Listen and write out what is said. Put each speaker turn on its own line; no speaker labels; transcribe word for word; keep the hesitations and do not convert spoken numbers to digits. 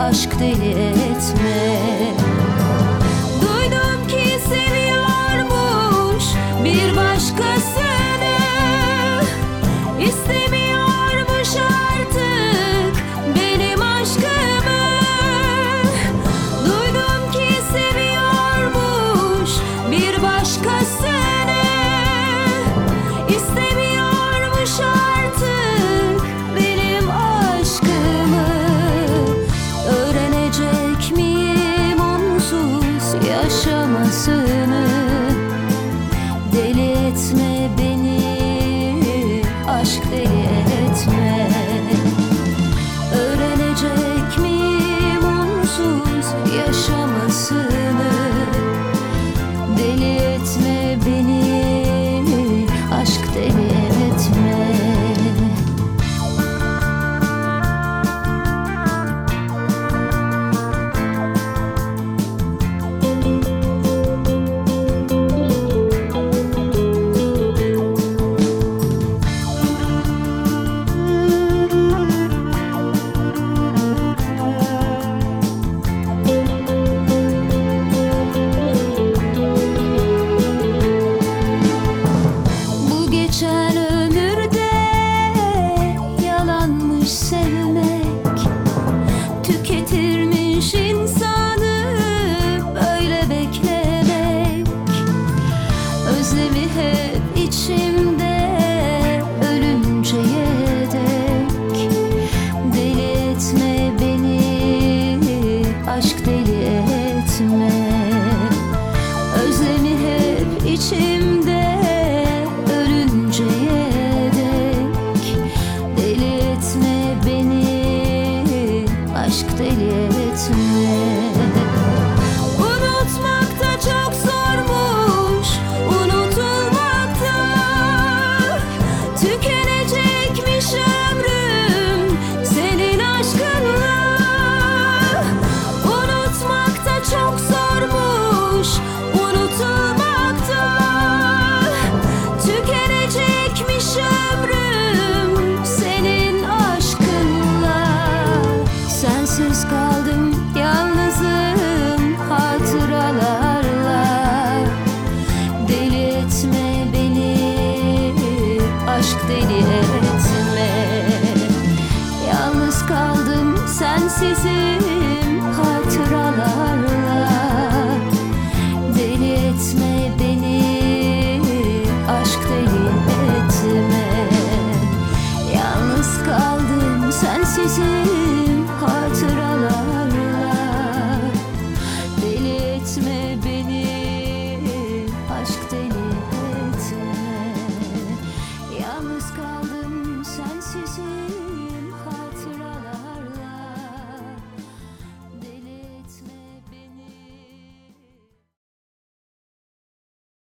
aşk deli etme. Duydum ki seviyormuş bir başkasını, istemiyormuş artık benim aşkımı. Duydum ki seviyormuş bir başkasını, istemiyormuş artık benim aşkımı. Öğrenecek miyim onsuz yaşamasını? Deli etme beni, aşk deli etme. Öğrenecek miyim onsuz yaşamasını? Deli etme beni, aşk deli etme. Geçen ömürde yalanmış sevmek, tüketirmiş insanı böyle beklemek. Özlemi hep içimde ölünceye dek. Deli etme beni, aşk deli etme. Özlemi hep içimde aşk deli etme. Unutmak da çok zormuş, unutulmak da. Tükenecekmiş ömrüm senin aşkınla. Unutmak da çok zormuş, unutulmak da. Tükenecekmiş ömrüm senin aşkınla. Sensiz kaldım yalnızım hatıralarla. Deli etme beni, aşk deli etme. Yalnız kaldım sensizim